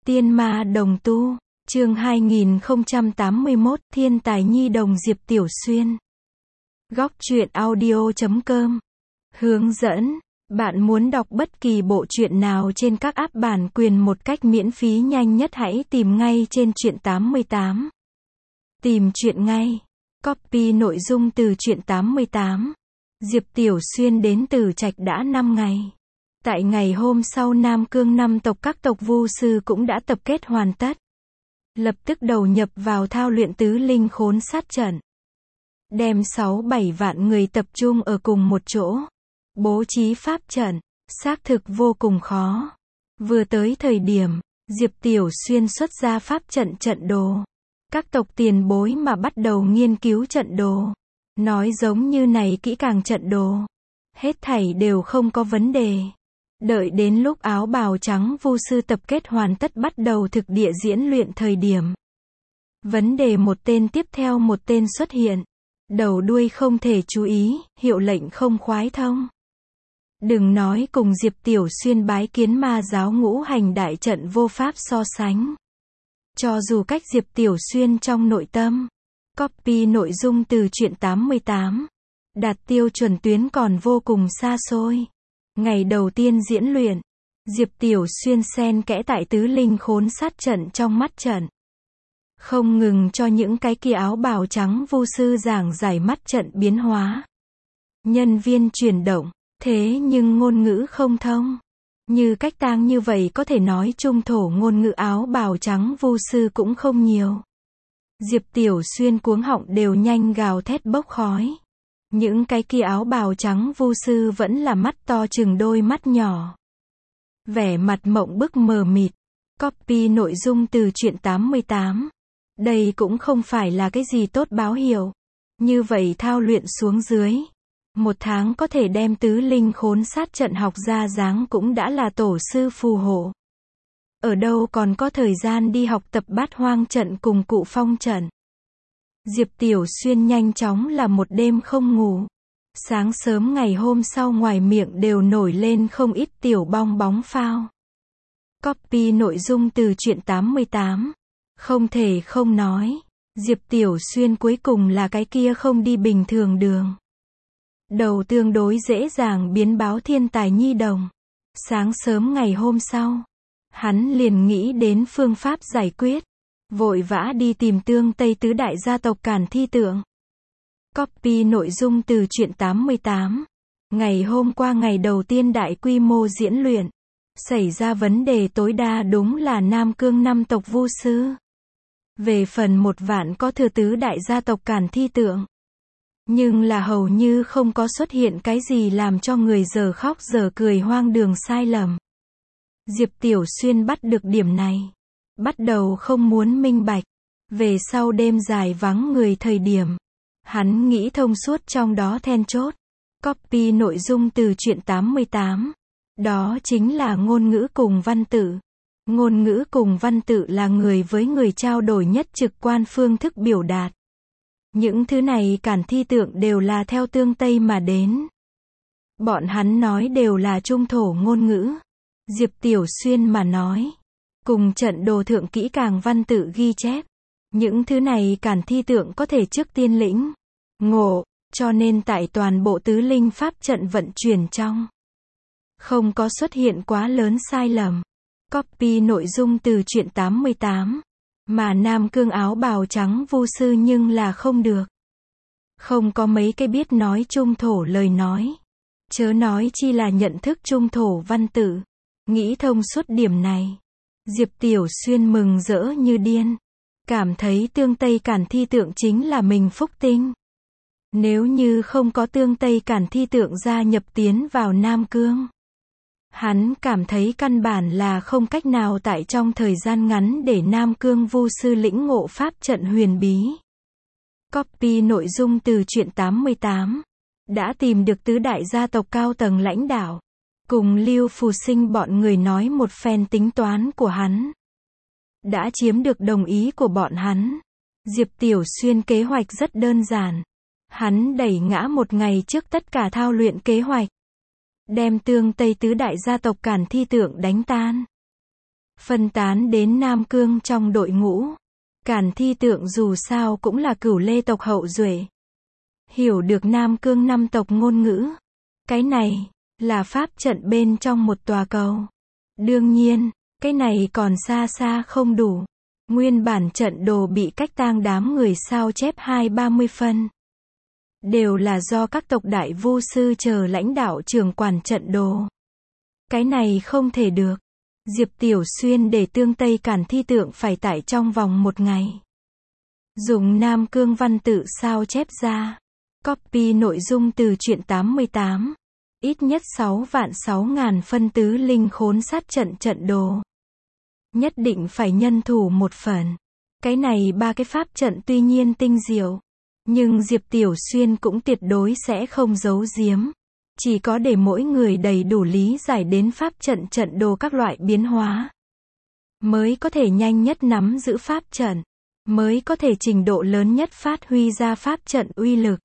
Tiên ma đồng tu, chương 2081, thiên tài nhi đồng Diệp Tiểu Xuyên. Góc truyện audio.com. Hướng dẫn, bạn muốn đọc bất kỳ bộ truyện nào trên các app bản quyền một cách miễn phí nhanh nhất hãy tìm ngay trên truyện 88. Tìm truyện ngay. Copy nội dung từ truyện 88. Diệp Tiểu Xuyên đến Từ Trạch đã 5 ngày. Tại ngày hôm sau Nam Cương 5 tộc các tộc vu sư cũng đã tập kết hoàn tất. Lập tức đầu nhập vào thao luyện tứ linh khốn sát trận. Đem 6-7 vạn người tập trung ở cùng một chỗ. Bố trí pháp trận, xác thực vô cùng khó. Vừa tới thời điểm, Diệp Tiểu Xuyên xuất ra pháp trận trận đồ. Các tộc tiền bối mà bắt đầu nghiên cứu trận đồ. Nói giống như này kỹ càng trận đồ. Hết thảy đều không có vấn đề. Đợi đến lúc áo bào trắng vu sư tập kết hoàn tất bắt đầu thực địa diễn luyện thời điểm. Vấn đề một tên tiếp theo một tên xuất hiện. Đầu đuôi không thể chú ý, hiệu lệnh không khoái thông. Đừng nói cùng Diệp Tiểu Xuyên bái kiến ma giáo ngũ hành đại trận vô pháp so sánh. Cho dù cách Diệp Tiểu Xuyên trong nội tâm. Copy nội dung từ truyện 88. Đạt tiêu chuẩn tuyến còn vô cùng xa xôi. Ngày đầu tiên diễn luyện, Diệp Tiểu Xuyên xen kẽ tại tứ linh khốn sát trận trong mắt trận. Không ngừng cho những cái kia áo bào trắng vu sư giảng giải mắt trận biến hóa. Nhân viên chuyển động, thế nhưng ngôn ngữ không thông. Như cách tang như vậy có thể nói trung thổ ngôn ngữ áo bào trắng vu sư cũng không nhiều. Diệp Tiểu Xuyên cuống họng đều nhanh gào thét bốc khói. Những cái kia áo bào trắng vu sư vẫn là mắt to chừng đôi mắt nhỏ. Vẻ mặt mộng bức mờ mịt. Copy nội dung từ truyện 88. Đây cũng không phải là cái gì tốt báo hiệu. Như vậy thao luyện xuống dưới. 1 tháng có thể đem tứ linh khốn sát trận học ra dáng cũng đã là tổ sư phù hộ. Ở đâu còn có thời gian đi học tập bát hoang trận cùng cụ phong trận. Diệp Tiểu Xuyên nhanh chóng là một đêm không ngủ. Sáng sớm ngày hôm sau ngoài miệng đều nổi lên không ít tiểu bong bóng phao. Copy nội dung từ truyện 88. Không thể không nói. Diệp Tiểu Xuyên cuối cùng là cái kia không đi bình thường đường. Đầu tương đối dễ dàng biến báo thiên tài nhi đồng. Sáng sớm ngày hôm sau. Hắn liền nghĩ đến phương pháp giải quyết. Vội vã đi tìm Tương Tây tứ đại gia tộc Càn Thi Tượng. Copy nội dung từ truyện 88. Ngày hôm qua ngày đầu tiên đại quy mô diễn luyện. Xảy ra vấn đề tối đa đúng là Nam Cương 5 tộc vu sư. Về phần 1 vạn có thừa tứ đại gia tộc Càn Thi Tượng. Nhưng là hầu như không có xuất hiện cái gì làm cho người giờ khóc giờ cười hoang đường sai lầm. Diệp Tiểu Xuyên bắt được điểm này. Bắt đầu không muốn minh bạch. Về sau đêm dài vắng người thời điểm. Hắn nghĩ thông suốt trong đó then chốt. Copy nội dung từ truyện 88. Đó chính là ngôn ngữ cùng văn tự. Ngôn ngữ cùng văn tự là người với người trao đổi nhất trực quan phương thức biểu đạt. Những thứ này Càn Thi Tượng đều là theo Tương Tây mà đến. Bọn hắn nói đều là trung thổ ngôn ngữ. Diệp Tiểu Xuyên mà nói. Cùng trận đồ thượng kỹ càng văn tự ghi chép. Những thứ này Càn Thi Tượng có thể trước tiên lĩnh. Ngộ, cho nên tại toàn bộ tứ linh pháp trận vận chuyển trong. Không có xuất hiện quá lớn sai lầm. Copy nội dung từ truyện 88. Mà Nam Cương áo bào trắng vu sư nhưng là không được. Không có mấy cái biết nói trung thổ lời nói. Chớ nói chi là nhận thức trung thổ văn tự. Nghĩ thông suốt điểm này. Diệp Tiểu Xuyên mừng rỡ như điên. Cảm thấy Tương Tây Càn Thi Tượng chính là mình phúc tinh. Nếu như không có Tương Tây Càn Thi Tượng gia nhập tiến vào Nam Cương. Hắn cảm thấy căn bản là không cách nào tại trong thời gian ngắn để Nam Cương vu sư lĩnh ngộ pháp trận huyền bí. Copy nội dung từ truyện 88. Đã tìm được tứ đại gia tộc cao tầng lãnh đạo. Cùng Lưu Phù Sinh bọn người nói một phen tính toán của hắn. Đã chiếm được đồng ý của bọn hắn. Diệp Tiểu Xuyên kế hoạch rất đơn giản. Hắn đẩy ngã 1 ngày trước tất cả thao luyện kế hoạch. Đem Tương Tây tứ đại gia tộc Càn Thi Tượng đánh tan. phân tán đến Nam Cương trong đội ngũ. Càn Thi Tượng dù sao cũng là Cửu Lê tộc hậu duệ. Hiểu được Nam Cương 5 tộc ngôn ngữ. Cái này, là pháp trận bên trong một tòa cầu. Đương nhiên, cái này còn xa xa không đủ. Nguyên bản trận đồ bị cách tang đám người sao chép 20-30 phân. Đều là do các tộc đại vu sư chờ lãnh đạo trưởng quản trận đồ. Cái này không thể được. Diệp Tiểu Xuyên để tương Tây Càn Thi Tượng phải tải trong vòng 1 ngày. Dùng Nam Cương văn tự sao chép ra. Copy nội dung từ truyện 88. Ít nhất 6.600.000 phân tứ linh khốn sát trận đồ. Nhất định phải nhân thủ một phần. Cái này 3 cái pháp trận tuy nhiên tinh diệu. Nhưng Diệp Tiểu Xuyên cũng tuyệt đối sẽ không giấu giếm. Chỉ có để mỗi người đầy đủ lý giải đến pháp trận đồ các loại biến hóa. Mới có thể nhanh nhất nắm giữ pháp trận. Mới có thể trình độ lớn nhất phát huy ra pháp trận uy lực.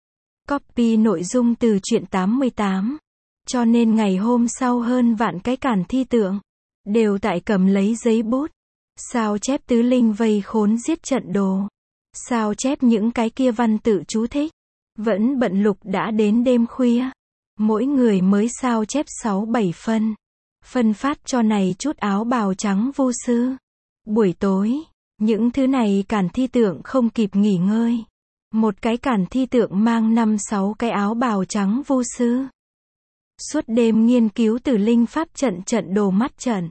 Copy nội dung từ truyện 88. Cho nên ngày hôm sau hơn vạn cái Càn Thi Tượng. Đều tại cầm lấy giấy bút. Sao chép tứ linh vây khốn giết trận đồ. Sao chép những cái kia văn tự chú thích. Vẫn bận lục đã đến đêm khuya. Mỗi người mới sao chép 6-7 phân. Phân phát cho này chút áo bào trắng vu sư. Buổi tối, những thứ này Càn Thi Tượng không kịp nghỉ ngơi. Một cái Càn Thi Tượng mang 5-6 cái áo bào trắng vu sư. Suốt đêm nghiên cứu tử linh pháp trận đồ mắt trận.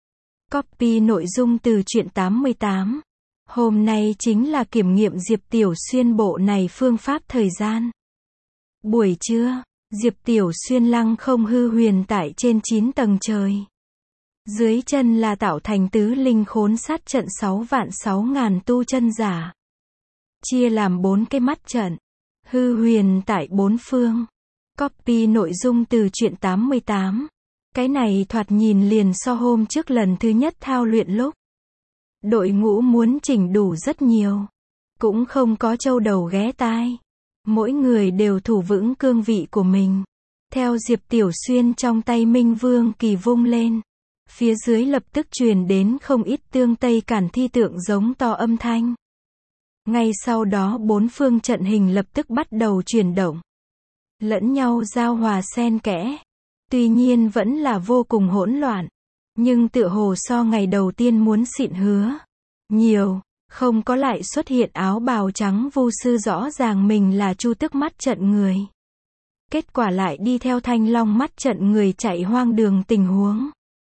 Copy nội dung từ truyện 88. Hôm nay chính là kiểm nghiệm Diệp Tiểu Xuyên bộ này phương pháp thời gian. Buổi trưa, Diệp Tiểu Xuyên lăng không hư huyền tại trên 9 tầng trời. Dưới chân là tạo thành tứ linh khốn sát trận 6.600.000 tu chân giả. Chia làm 4 cái mắt trận. Hư huyền tại 4 phương. Copy nội dung từ truyện 88. Cái này thoạt nhìn liền so hôm trước lần thứ nhất thao luyện lúc. Đội ngũ muốn chỉnh đủ rất nhiều. Cũng không có châu đầu ghé tai. Mỗi người đều thủ vững cương vị của mình. Theo Diệp Tiểu Xuyên trong tay Minh Vương Kỳ vung lên. Phía dưới lập tức truyền đến không ít tương Tây Càn Thi Tượng giống to âm thanh. Ngay sau đó 4 phương trận hình lập tức bắt đầu chuyển động. Lẫn nhau giao hòa xen kẽ. Tuy nhiên vẫn là vô cùng hỗn loạn. Nhưng tựa hồ so ngày đầu tiên muốn xịn hứa. Nhiều, không có lại xuất hiện áo bào trắng vu sư rõ ràng mình là Chu Tước mắt trận người. Kết quả lại đi theo Thanh Long mắt trận người chạy hoang đường tình huống.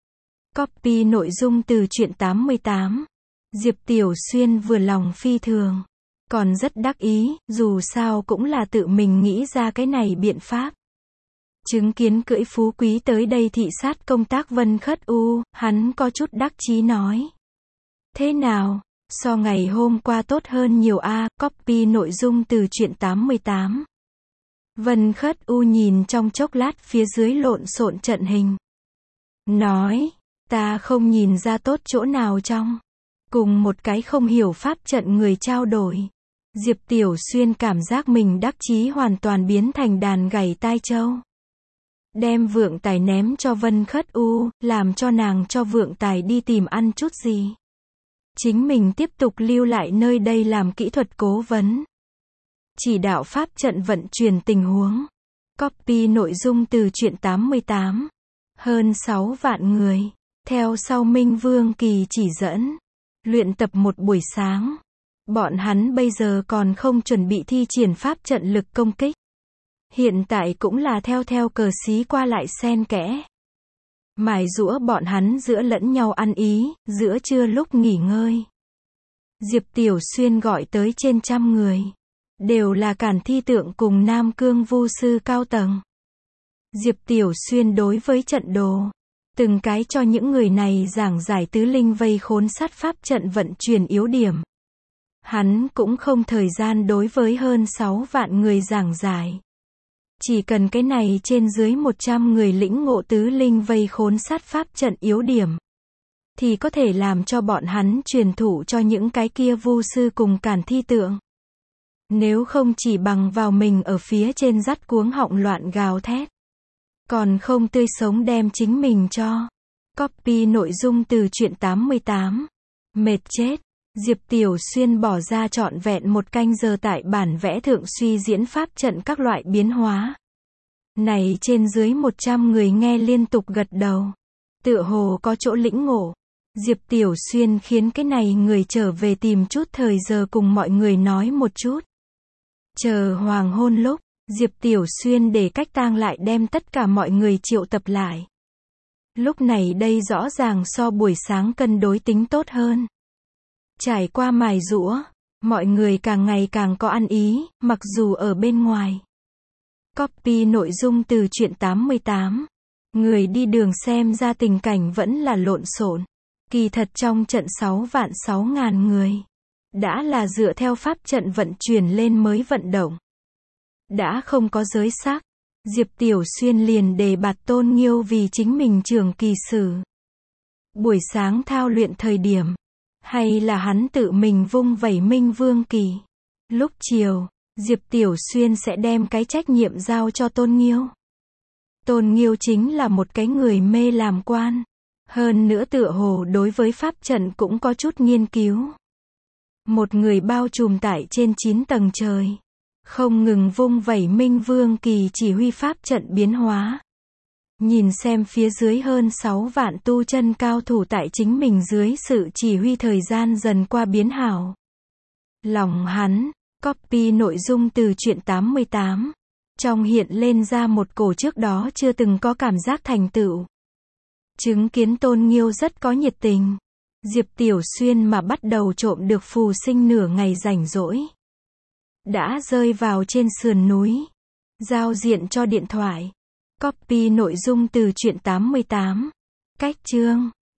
Copy nội dung từ truyện 88. Diệp Tiểu Xuyên vừa lòng phi thường. Còn rất đắc ý, dù sao cũng là tự mình nghĩ ra cái này biện pháp. Chứng kiến cưỡi phú quý tới đây thị sát công tác Vân Khất U, hắn có chút đắc chí nói. Thế nào, so ngày hôm qua tốt hơn nhiều a. Copy nội dung từ truyện 88. Vân Khất U nhìn trong chốc lát phía dưới lộn xộn trận hình. Nói, ta không nhìn ra tốt chỗ nào trong. Cùng một cái không hiểu pháp trận người trao đổi. Diệp Tiểu Xuyên cảm giác mình đắc chí hoàn toàn biến thành đàn gảy tai trâu. Đem Vượng Tài ném cho Vân Khất U, làm cho nàng cho Vượng Tài đi tìm ăn chút gì. Chính mình tiếp tục lưu lại nơi đây làm kỹ thuật cố vấn. Chỉ đạo pháp trận vận chuyển tình huống. Copy nội dung từ truyện 88. Hơn 6 vạn người. Theo sau Minh Vương Kỳ chỉ dẫn. Luyện tập một buổi sáng. Bọn hắn bây giờ còn không chuẩn bị thi triển pháp trận lực công kích. Hiện tại cũng là theo cờ xí qua lại xen kẽ. Mài giũa bọn hắn giữa lẫn nhau ăn ý, giữa trưa lúc nghỉ ngơi. Diệp Tiểu Xuyên gọi tới trên 100 người. Đều là Càn Thi Tượng cùng Nam Cương vu sư cao tầng. Diệp Tiểu Xuyên đối với trận đồ. Từng cái cho những người này giảng giải tứ linh vây khốn sát pháp trận vận chuyển yếu điểm. Hắn cũng không thời gian đối với hơn 6 vạn người giảng giải. Chỉ cần cái này trên dưới 100 người lĩnh ngộ tứ linh vây khốn sát pháp trận yếu điểm. Thì có thể làm cho bọn hắn truyền thụ cho những cái kia vu sư cùng Càn Thi Tượng. Nếu không chỉ bằng vào mình ở phía trên dắt cuống họng loạn gào thét. Còn không tươi sống đem chính mình cho. Copy nội dung từ truyện 88. Mệt chết. Diệp Tiểu Xuyên bỏ ra trọn vẹn 1 canh giờ tại bản vẽ thượng suy diễn pháp trận các loại biến hóa. Này trên dưới 100 người nghe liên tục gật đầu. Tựa hồ có chỗ lĩnh ngộ. Diệp Tiểu Xuyên khiến cái này người trở về tìm chút thời giờ cùng mọi người nói một chút. Chờ hoàng hôn lúc, Diệp Tiểu Xuyên để cách tang lại đem tất cả mọi người triệu tập lại. Lúc này đây rõ ràng so buổi sáng cân đối tính tốt hơn. Trải qua mài giũa, mọi người càng ngày càng có ăn ý, mặc dù ở bên ngoài. Copy nội dung từ truyện 88. Người đi đường xem ra tình cảnh vẫn là lộn xộn. Kỳ thật trong trận 6.600.000 người, đã là dựa theo pháp trận vận chuyển lên mới vận động. Đã không có giới sắc, Diệp Tiểu Xuyên liền đề bạt Tôn Nghiêu vì chính mình trưởng kỳ sử. Buổi sáng thao luyện thời điểm, hay là hắn tự mình vung vẩy Minh Vương kỳ. Lúc chiều, Diệp Tiểu Xuyên sẽ đem cái trách nhiệm giao cho Tôn Nghiêu. Tôn Nghiêu chính là một cái người mê làm quan. Hơn nữa tựa hồ đối với pháp trận cũng có chút nghiên cứu. Một người bao trùm tại trên 9 tầng trời. Không ngừng vung vẩy Minh Vương kỳ chỉ huy pháp trận biến hóa. Nhìn xem phía dưới hơn 6 vạn tu chân cao thủ tại chính mình dưới sự chỉ huy thời gian dần qua biến hảo. Lòng hắn, copy nội dung từ truyện 88. Trong hiện lên ra một cổ trước đó chưa từng có cảm giác thành tựu. Chứng kiến Tôn Nghiêu rất có nhiệt tình. Diệp Tiểu Xuyên mà bắt đầu trộm được phù sinh nửa ngày rảnh rỗi. Đã rơi vào trên sườn núi. Giao diện cho điện thoại. Copy nội dung từ truyện 88. Cách chương.